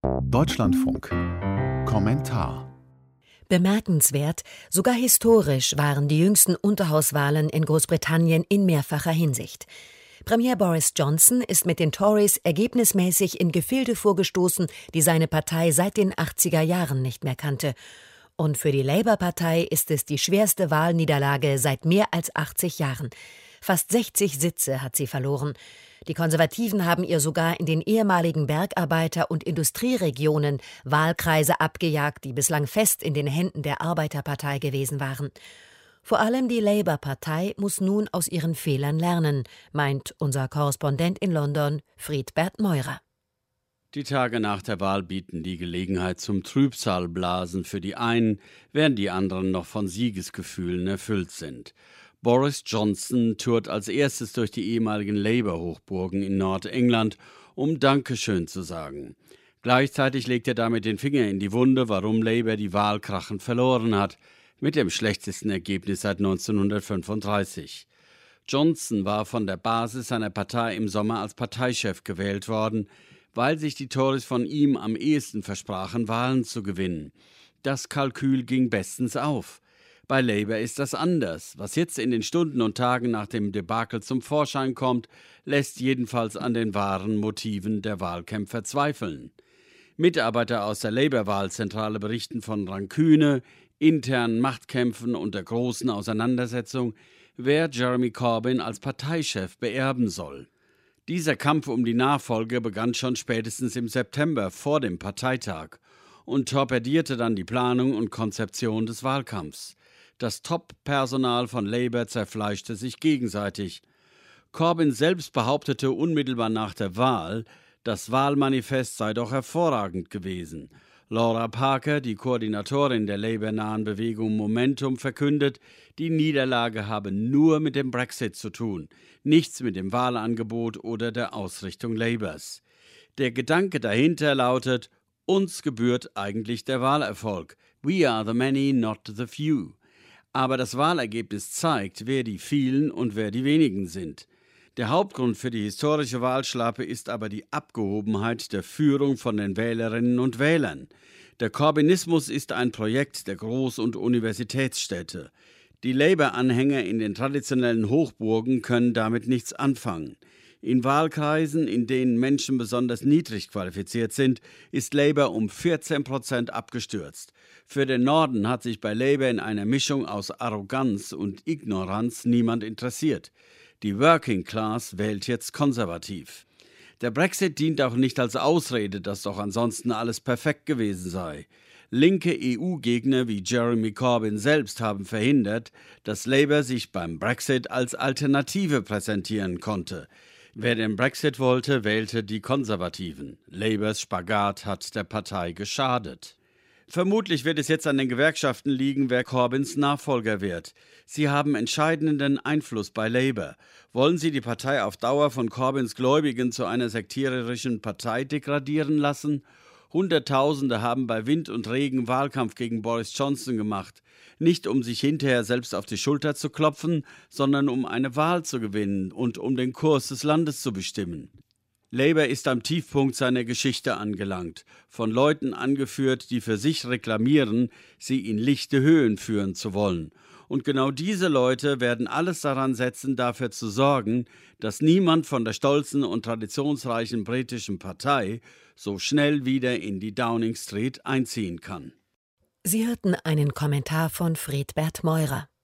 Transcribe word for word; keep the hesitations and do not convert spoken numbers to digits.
Deutschlandfunk. Kommentar. Bemerkenswert, sogar historisch waren die jüngsten Unterhauswahlen in Großbritannien in mehrfacher Hinsicht. Premier Boris Johnson ist mit den Tories ergebnismäßig in Gefilde vorgestoßen, die seine Partei seit den achtziger Jahren nicht mehr kannte. Und für die Labour-Partei ist es die schwerste Wahlniederlage seit mehr als achtzig Jahren. Fast sechzig Sitze hat sie verloren. Die Konservativen haben ihr sogar in den ehemaligen Bergarbeiter- und Industrieregionen Wahlkreise abgejagt, die bislang fest in den Händen der Arbeiterpartei gewesen waren. Vor allem die Labour-Partei muss nun aus ihren Fehlern lernen, meint unser Korrespondent in London, Friedbert Meurer. Die Tage nach der Wahl bieten die Gelegenheit zum Trübsalblasen für die einen, während die anderen noch von Siegesgefühlen erfüllt sind. Boris Johnson tourt als erstes durch die ehemaligen Labour-Hochburgen in Nordengland, um Dankeschön zu sagen. Gleichzeitig legt er damit den Finger in die Wunde, warum Labour die Wahl krachend verloren hat, mit dem schlechtesten Ergebnis seit neunzehnhundertfünfunddreißig. Johnson war von der Basis seiner Partei im Sommer als Parteichef gewählt worden, weil sich die Tories von ihm am ehesten versprachen, Wahlen zu gewinnen. Das Kalkül ging bestens auf. Bei Labour ist das anders. Was jetzt in den Stunden und Tagen nach dem Debakel zum Vorschein kommt, lässt jedenfalls an den wahren Motiven der Wahlkämpfer zweifeln. Mitarbeiter aus der Labour-Wahlzentrale berichten von Ranküne, internen Machtkämpfen und der großen Auseinandersetzung, wer Jeremy Corbyn als Parteichef beerben soll. Dieser Kampf um die Nachfolge begann schon spätestens im September vor dem Parteitag und torpedierte dann die Planung und Konzeption des Wahlkampfs. Das Top-Personal von Labour zerfleischte sich gegenseitig. Corbyn selbst behauptete unmittelbar nach der Wahl, das Wahlmanifest sei doch hervorragend gewesen. Laura Parker, die Koordinatorin der Labour-nahen Bewegung Momentum, verkündet, die Niederlage habe nur mit dem Brexit zu tun, nichts mit dem Wahlangebot oder der Ausrichtung Labours. Der Gedanke dahinter lautet, uns gebührt eigentlich der Wahlerfolg. We are the many, not the few. Aber das Wahlergebnis zeigt, wer die vielen und wer die wenigen sind. Der Hauptgrund für die historische Wahlschlappe ist aber die Abgehobenheit der Führung von den Wählerinnen und Wählern. Der Corbynismus ist ein Projekt der Groß- und Universitätsstädte. Die Labour-Anhänger in den traditionellen Hochburgen können damit nichts anfangen. In Wahlkreisen, in denen Menschen besonders niedrig qualifiziert sind, ist Labour um vierzehn Prozent abgestürzt. Für den Norden hat sich bei Labour in einer Mischung aus Arroganz und Ignoranz niemand interessiert. Die Working Class wählt jetzt konservativ. Der Brexit dient auch nicht als Ausrede, dass doch ansonsten alles perfekt gewesen sei. Linke E U-Gegner wie Jeremy Corbyn selbst haben verhindert, dass Labour sich beim Brexit als Alternative präsentieren konnte. Wer den Brexit wollte, wählte die Konservativen. Labours Spagat hat der Partei geschadet. Vermutlich wird es jetzt an den Gewerkschaften liegen, wer Corbyns Nachfolger wird. Sie haben entscheidenden Einfluss bei Labour. Wollen sie die Partei auf Dauer von Corbyns Gläubigen zu einer sektiererischen Partei degradieren lassen? Hunderttausende haben bei Wind und Regen Wahlkampf gegen Boris Johnson gemacht. Nicht um sich hinterher selbst auf die Schulter zu klopfen, sondern um eine Wahl zu gewinnen und um den Kurs des Landes zu bestimmen. Labour ist am Tiefpunkt seiner Geschichte angelangt, von Leuten angeführt, die für sich reklamieren, sie in lichte Höhen führen zu wollen. Und genau diese Leute werden alles daran setzen, dafür zu sorgen, dass niemand von der stolzen und traditionsreichen britischen Partei so schnell wieder in die Downing Street einziehen kann. Sie hörten einen Kommentar von Friedbert Meurer.